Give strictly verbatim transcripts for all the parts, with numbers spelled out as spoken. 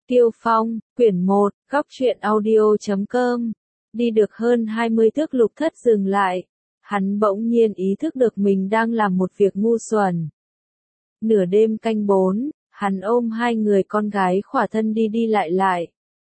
Tiêu Phong, quyển một, góc truyện audio chấm com. Đi được hơn hai mươi thước Lục Thất dừng lại. Hắn bỗng nhiên ý thức được mình đang làm một việc ngu xuẩn. Nửa đêm canh bốn, hắn ôm hai người con gái khỏa thân đi đi lại lại.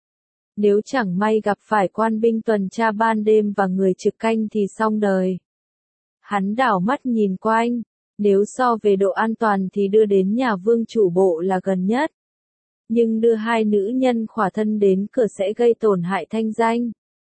Nếu chẳng may gặp phải quan binh tuần tra ban đêm và người trực canh thì xong đời. Hắn đảo mắt nhìn quanh, nếu so về độ an toàn thì đưa đến nhà vương chủ bộ là gần nhất. Nhưng đưa hai nữ nhân khỏa thân đến cửa sẽ gây tổn hại thanh danh.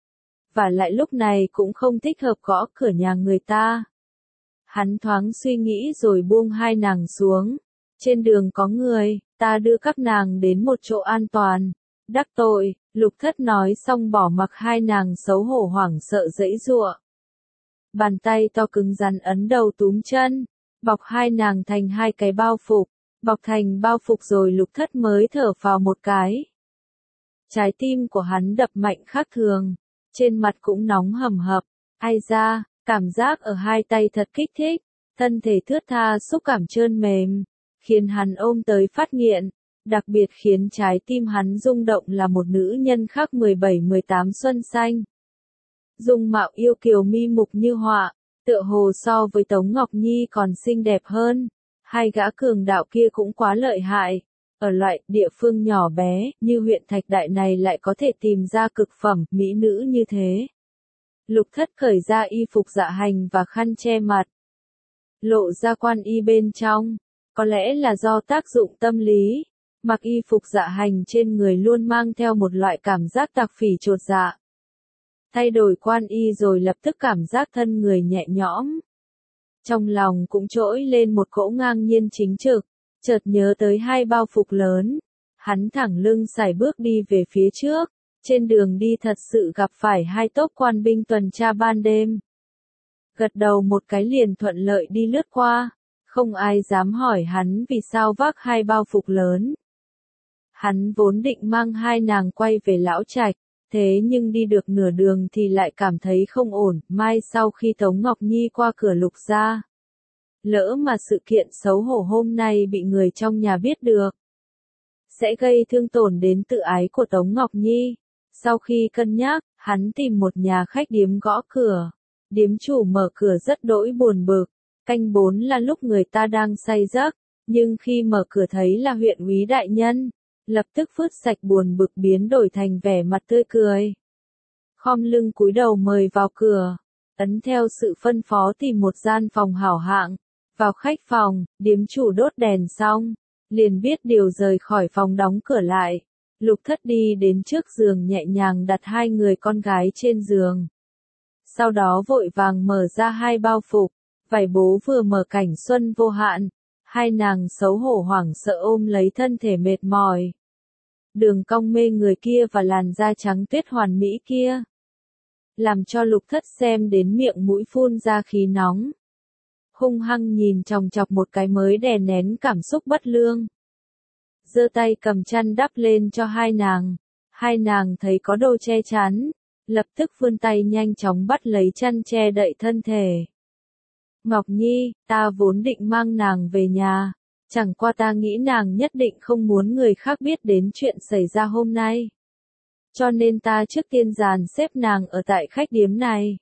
Và lại lúc này cũng không thích hợp gõ cửa nhà người ta. Hắn thoáng suy nghĩ rồi buông hai nàng xuống. Trên đường có người, ta đưa các nàng đến một chỗ an toàn. Đắc tội, Lục Thất nói xong bỏ mặc hai nàng xấu hổ hoảng sợ giãy giụa. Bàn tay to cứng rắn ấn đầu túm chân, bọc hai nàng thành hai cái bao phục. Bọc thành bao phục rồi Lục Thất mới thở phào một cái. Trái tim của hắn đập mạnh khác thường, trên mặt cũng nóng hầm hập, ai da, cảm giác ở hai tay thật kích thích, thân thể thướt tha xúc cảm trơn mềm, khiến hắn ôm tới phát nghiện, đặc biệt khiến trái tim hắn rung động là một nữ nhân khác mười bảy mười tám xuân xanh. Dung mạo yêu kiều mi mục như họa, tựa hồ so với Tống Ngọc Nhi còn xinh đẹp hơn. Hai gã cường đạo kia cũng quá lợi hại, ở loại địa phương nhỏ bé như huyện Thạch Đại này lại có thể tìm ra cực phẩm mỹ nữ như thế. Lục Thất cởi ra y phục dạ hành và khăn che mặt, lộ ra quan y bên trong, có lẽ là do tác dụng tâm lý, mặc y phục dạ hành trên người luôn mang theo một loại cảm giác tạc phỉ chột dạ. Thay đổi quan y rồi lập tức cảm giác thân người nhẹ nhõm. Trong lòng cũng trỗi lên một cỗ ngang nhiên chính trực, chợt nhớ tới hai bao phục lớn. Hắn thẳng lưng sải bước đi về phía trước, trên đường đi thật sự gặp phải hai tốp quan binh tuần tra ban đêm. Gật đầu một cái liền thuận lợi đi lướt qua, không ai dám hỏi hắn vì sao vác hai bao phục lớn. Hắn vốn định mang hai nàng quay về lão trạch. Thế nhưng đi được nửa đường thì lại cảm thấy không ổn, mai sau khi Tống Ngọc Nhi qua cửa Lục gia. Lỡ mà sự kiện xấu hổ hôm nay bị người trong nhà biết được, sẽ gây thương tổn đến tự ái của Tống Ngọc Nhi. Sau khi cân nhắc, hắn tìm một nhà khách điếm gõ cửa. Điếm chủ mở cửa rất đỗi buồn bực, canh bốn là lúc người ta đang say giấc, nhưng khi mở cửa thấy là huyện úy đại nhân. Lập tức phớt sạch buồn bực biến đổi thành vẻ mặt tươi cười. Khom lưng cúi đầu mời vào cửa, ấn theo sự phân phó tìm một gian phòng hảo hạng. Vào khách phòng, điếm chủ đốt đèn xong, liền biết điều rời khỏi phòng đóng cửa lại. Lục Thất đi đến trước giường nhẹ nhàng đặt hai người con gái trên giường. Sau đó vội vàng mở ra hai bao phục, vải bố vừa mở cảnh xuân vô hạn. Hai nàng xấu hổ hoảng sợ ôm lấy thân thể mệt mỏi. Đường cong mê người kia và làn da trắng tuyết hoàn mỹ kia, làm cho Lục Thất xem đến miệng mũi phun ra khí nóng. Hung hăng nhìn chòng chọc một cái mới đè nén cảm xúc bất lương. Giơ tay cầm chăn đắp lên cho hai nàng. Hai nàng thấy có đồ che chắn, lập tức vươn tay nhanh chóng bắt lấy chăn che đậy thân thể. Ngọc Nhi, ta vốn định mang nàng về nhà. Chẳng qua ta nghĩ nàng nhất định không muốn người khác biết đến chuyện xảy ra hôm nay. Cho nên ta trước tiên dàn xếp nàng ở tại khách điếm này.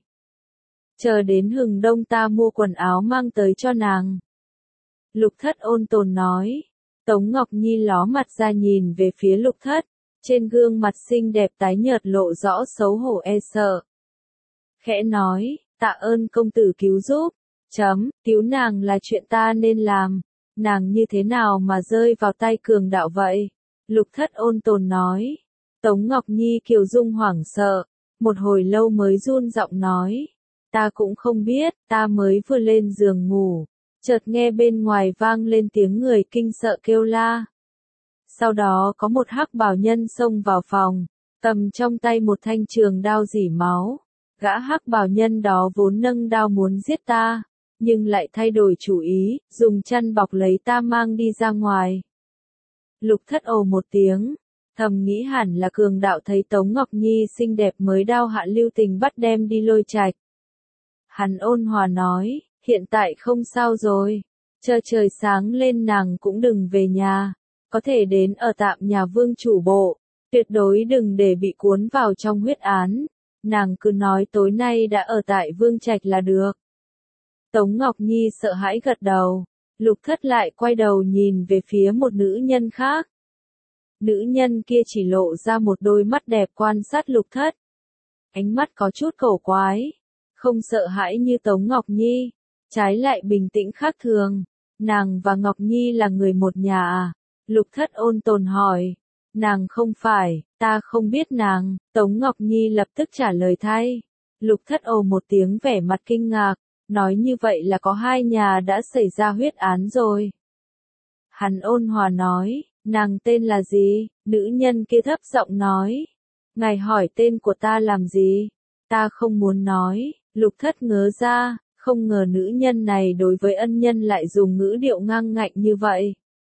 Chờ đến hừng đông ta mua quần áo mang tới cho nàng. Lục Thất ôn tồn nói. Tống Ngọc Nhi ló mặt ra nhìn về phía Lục Thất. Trên gương mặt xinh đẹp tái nhợt lộ rõ xấu hổ e sợ. Khẽ nói, tạ ơn công tử cứu giúp. Chấm, cứu nàng là chuyện ta nên làm. Nàng như thế nào mà rơi vào tay cường đạo vậy? Lục Thất ôn tồn nói. Tống Ngọc Nhi kiều dung hoảng sợ, một hồi lâu mới run giọng nói. Ta cũng không biết, ta mới vừa lên giường ngủ, chợt nghe bên ngoài vang lên tiếng người kinh sợ kêu la. Sau đó có một hắc bào nhân xông vào phòng, cầm trong tay một thanh trường đao rỉ máu. Gã hắc bào nhân đó vốn nâng đao muốn giết ta. Nhưng lại thay đổi chủ ý, dùng chăn bọc lấy ta mang đi ra ngoài. Lục Thất ồ một tiếng, thầm nghĩ hẳn là cường đạo thấy Tống Ngọc Nhi xinh đẹp mới đao hạ lưu tình bắt đem đi lôi trạch. Hắn ôn hòa nói, hiện tại không sao rồi, chờ trời sáng lên nàng cũng đừng về nhà, có thể đến ở tạm nhà vương chủ bộ, tuyệt đối đừng để bị cuốn vào trong huyết án, nàng cứ nói tối nay đã ở tại vương trạch là được. Tống Ngọc Nhi sợ hãi gật đầu, Lục Thất lại quay đầu nhìn về phía một nữ nhân khác. Nữ nhân kia chỉ lộ ra một đôi mắt đẹp quan sát Lục Thất. Ánh mắt có chút cổ quái, không sợ hãi như Tống Ngọc Nhi, trái lại bình tĩnh khác thường. Nàng và Ngọc Nhi là người một nhà à? Lục Thất ôn tồn hỏi. Nàng không phải, ta không biết nàng, Tống Ngọc Nhi lập tức trả lời thay. Lục Thất ồ một tiếng vẻ mặt kinh ngạc, nói như vậy là có hai nhà đã xảy ra huyết án rồi. Hắn ôn hòa nói, nàng tên là gì? Nữ nhân kia thấp giọng nói. Ngài hỏi tên của ta làm gì? Ta không muốn nói. Lục Thất ngớ ra, không ngờ nữ nhân này đối với ân nhân lại dùng ngữ điệu ngang ngạnh như vậy.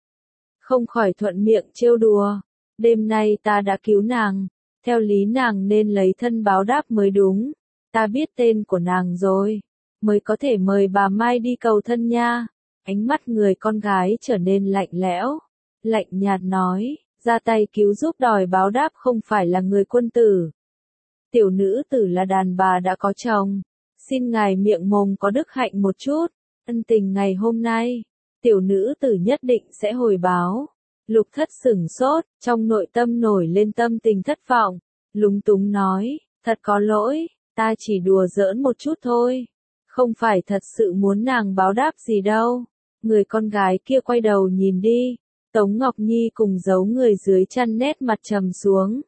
Không khỏi thuận miệng trêu đùa. Đêm nay ta đã cứu nàng, theo lý nàng nên lấy thân báo đáp mới đúng. Ta biết tên của nàng rồi, mới có thể mời bà Mai đi cầu thân nha. Ánh mắt người con gái trở nên lạnh lẽo, lạnh nhạt nói, ra tay cứu giúp đòi báo đáp không phải là người quân tử. Tiểu nữ tử là đàn bà đã có chồng, xin ngài miệng mồm có đức hạnh một chút, ân tình ngày hôm nay, tiểu nữ tử nhất định sẽ hồi báo. Lục Thất sửng sốt, trong nội tâm nổi lên tâm tình thất vọng, lúng túng nói, thật có lỗi, ta chỉ đùa giỡn một chút thôi, không phải thật sự muốn nàng báo đáp gì đâu. Người con gái kia quay đầu nhìn đi, Tống Ngọc Nhi cùng giấu người dưới chăn nét mặt trầm xuống.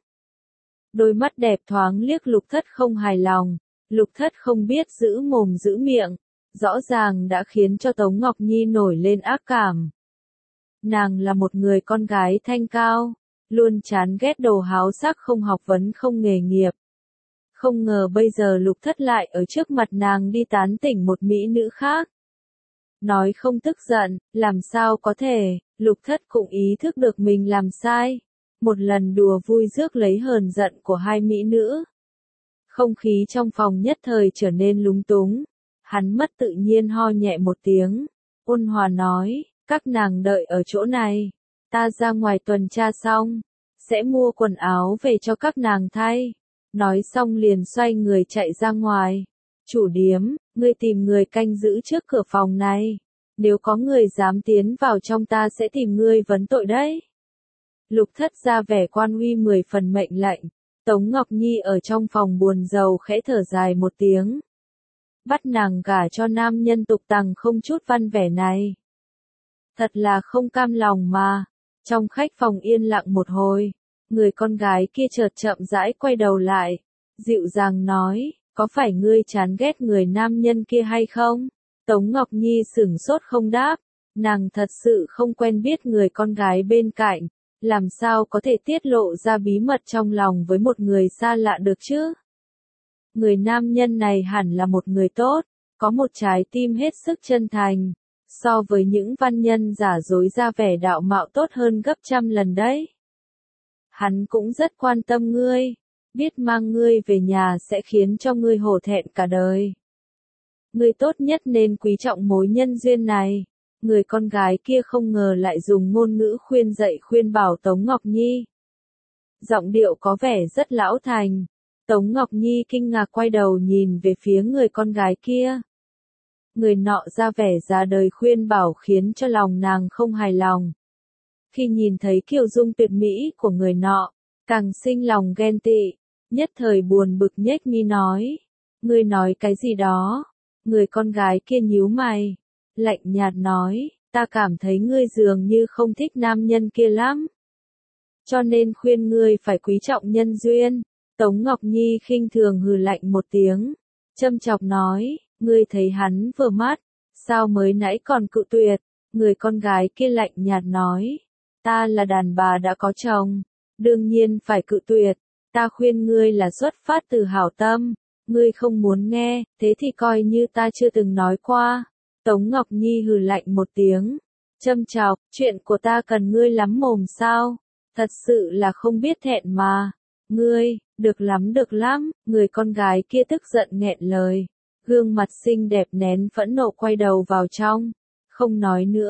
Đôi mắt đẹp thoáng liếc Lục Thất không hài lòng, Lục Thất không biết giữ mồm giữ miệng, rõ ràng đã khiến cho Tống Ngọc Nhi nổi lên ác cảm. Nàng là một người con gái thanh cao, luôn chán ghét đồ háo sắc không học vấn không nghề nghiệp. Không ngờ bây giờ Lục Thất lại ở trước mặt nàng đi tán tỉnh một mỹ nữ khác. Nói không tức giận, làm sao có thể, Lục Thất cũng ý thức được mình làm sai. Một lần đùa vui rước lấy hờn giận của hai mỹ nữ. Không khí trong phòng nhất thời trở nên lúng túng. Hắn mất tự nhiên ho nhẹ một tiếng, ôn hòa nói, các nàng đợi ở chỗ này, ta ra ngoài tuần tra xong, sẽ mua quần áo về cho các nàng thay. Nói xong liền xoay người chạy ra ngoài. Chủ điếm, ngươi tìm người canh giữ trước cửa phòng này. Nếu có người dám tiến vào trong ta sẽ tìm ngươi vấn tội đấy. Lục Thất ra vẻ quan uy mười phần mệnh lệnh. Tống Ngọc Nhi ở trong phòng buồn rầu khẽ thở dài một tiếng. Bắt nàng gả cho nam nhân tục tằng không chút văn vẻ này. Thật là không cam lòng mà. Trong khách phòng yên lặng một hồi, người con gái kia chợt chậm rãi quay đầu lại, dịu dàng nói, có phải ngươi chán ghét người nam nhân kia hay không? Tống Ngọc Nhi sửng sốt không đáp, nàng thật sự không quen biết người con gái bên cạnh, làm sao có thể tiết lộ ra bí mật trong lòng với một người xa lạ được chứ? Người nam nhân này hẳn là một người tốt, có một trái tim hết sức chân thành, so với những văn nhân giả dối ra vẻ đạo mạo tốt hơn gấp trăm lần đấy. Hắn cũng rất quan tâm ngươi, biết mang ngươi về nhà sẽ khiến cho ngươi hổ thẹn cả đời. Ngươi tốt nhất nên quý trọng mối nhân duyên này. Người con gái kia không ngờ lại dùng ngôn ngữ khuyên dạy khuyên bảo Tống Ngọc Nhi. Giọng điệu có vẻ rất lão thành. Tống Ngọc Nhi kinh ngạc quay đầu nhìn về phía người con gái kia. Người nọ ra vẻ già đời khuyên bảo khiến cho lòng nàng không hài lòng. Khi nhìn thấy kiều dung tuyệt mỹ của người nọ, càng sinh lòng ghen tị, nhất thời buồn bực nhếch mi nói. Ngươi nói cái gì đó? Người con gái kia nhíu mày, lạnh nhạt nói, ta cảm thấy ngươi dường như không thích nam nhân kia lắm. Cho nên khuyên ngươi phải quý trọng nhân duyên. Tống Ngọc Nhi khinh thường hừ lạnh một tiếng, châm chọc nói, ngươi thấy hắn vừa mắt, sao mới nãy còn cự tuyệt? Người con gái kia lạnh nhạt nói, ta là đàn bà đã có chồng, đương nhiên phải cự tuyệt, ta khuyên ngươi là xuất phát từ hảo tâm, ngươi không muốn nghe, thế thì coi như ta chưa từng nói qua. Tống Ngọc Nhi hừ lạnh một tiếng, châm chọc, chuyện của ta cần ngươi lắm mồm sao? Thật sự là không biết thẹn mà. Ngươi, được lắm được lắm, người con gái kia tức giận nghẹn lời, gương mặt xinh đẹp nén phẫn nộ quay đầu vào trong, không nói nữa,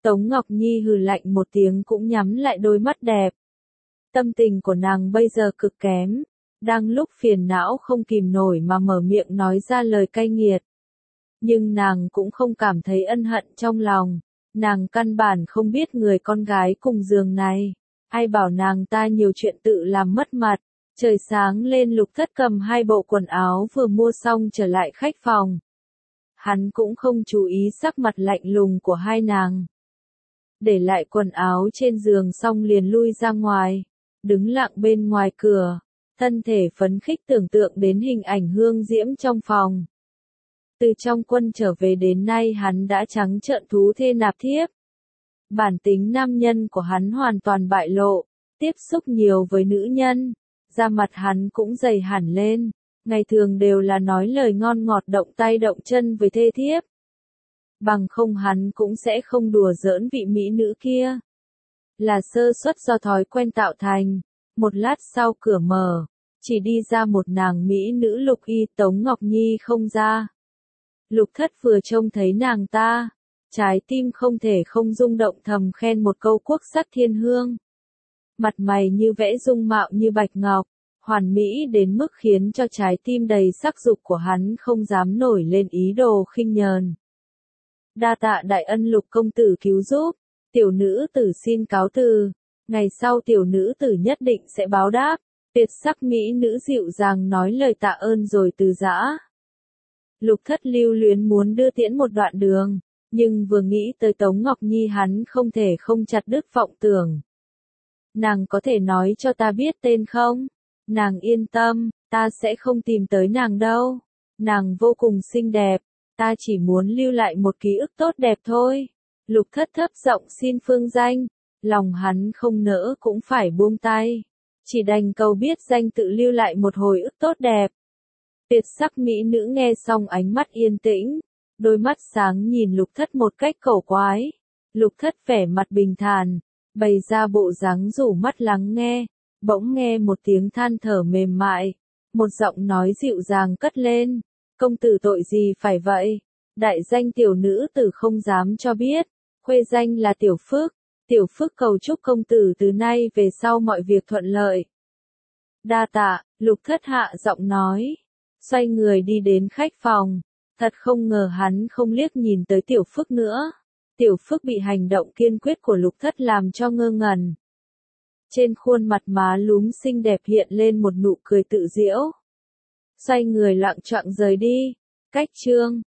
Tống Ngọc Nhi hừ lạnh một tiếng cũng nhắm lại đôi mắt đẹp. Tâm tình của nàng bây giờ cực kém, đang lúc phiền não không kìm nổi mà mở miệng nói ra lời cay nghiệt. Nhưng nàng cũng không cảm thấy ân hận trong lòng, nàng căn bản không biết người con gái cùng giường này, ai bảo nàng ta nhiều chuyện tự làm mất mặt. Trời sáng lên Lục Thất cầm hai bộ quần áo vừa mua xong trở lại khách phòng. Hắn cũng không chú ý sắc mặt lạnh lùng của hai nàng. Để lại quần áo trên giường xong liền lui ra ngoài, đứng lặng bên ngoài cửa, thân thể phấn khích tưởng tượng đến hình ảnh Hương Diễm trong phòng. Từ trong quân trở về đến nay hắn đã trắng trợn thú thê nạp thiếp. Bản tính nam nhân của hắn hoàn toàn bại lộ, tiếp xúc nhiều với nữ nhân, da mặt hắn cũng dày hẳn lên, ngày thường đều là nói lời ngon ngọt động tay động chân với thê thiếp. Bằng không hắn cũng sẽ không đùa giỡn vị mỹ nữ kia. Là sơ suất do thói quen tạo thành. Một lát sau cửa mở, chỉ đi ra một nàng mỹ nữ Lục Y. Tống Ngọc Nhi không ra. Lục Thất vừa trông thấy nàng ta, trái tim không thể không rung động thầm khen một câu quốc sắc thiên hương. Mặt mày như vẽ dung mạo như bạch ngọc, hoàn mỹ đến mức khiến cho trái tim đầy sắc dục của hắn không dám nổi lên ý đồ khinh nhờn. Đa tạ đại ân Lục công tử cứu giúp, tiểu nữ tử xin cáo từ, ngày sau tiểu nữ tử nhất định sẽ báo đáp. Tuyệt sắc mỹ nữ dịu dàng nói lời tạ ơn rồi từ giã. Lục Thất lưu luyến muốn đưa tiễn một đoạn đường, nhưng vừa nghĩ tới Tống Ngọc Nhi hắn không thể không chặt đứt vọng tưởng. Nàng có thể nói cho ta biết tên không? Nàng yên tâm, ta sẽ không tìm tới nàng đâu. Nàng vô cùng xinh đẹp, ta chỉ muốn lưu lại một ký ức tốt đẹp thôi. Lục Thất thấp giọng xin phương danh, lòng hắn không nỡ cũng phải buông tay. Chỉ đành cầu biết danh tự lưu lại một hồi ức tốt đẹp. Tuyệt sắc mỹ nữ nghe xong ánh mắt yên tĩnh, đôi mắt sáng nhìn Lục Thất một cách cổ quái. Lục Thất vẻ mặt bình thản, bày ra bộ dáng rủ mắt lắng nghe, bỗng nghe một tiếng than thở mềm mại, một giọng nói dịu dàng cất lên, công tử tội gì phải vậy, đại danh tiểu nữ tử không dám cho biết, khuê danh là Tiểu Phước, Tiểu Phước cầu chúc công tử từ nay về sau mọi việc thuận lợi. Đa tạ, Lục Thất hạ giọng nói, xoay người đi đến khách phòng, thật không ngờ hắn không liếc nhìn tới Tiểu Phước nữa. Tiểu Phước bị hành động kiên quyết của Lục Thất làm cho ngơ ngẩn. Trên khuôn mặt má lúm xinh đẹp hiện lên một nụ cười tự giễu. Xoay người loạng choạng rời đi. Cách chương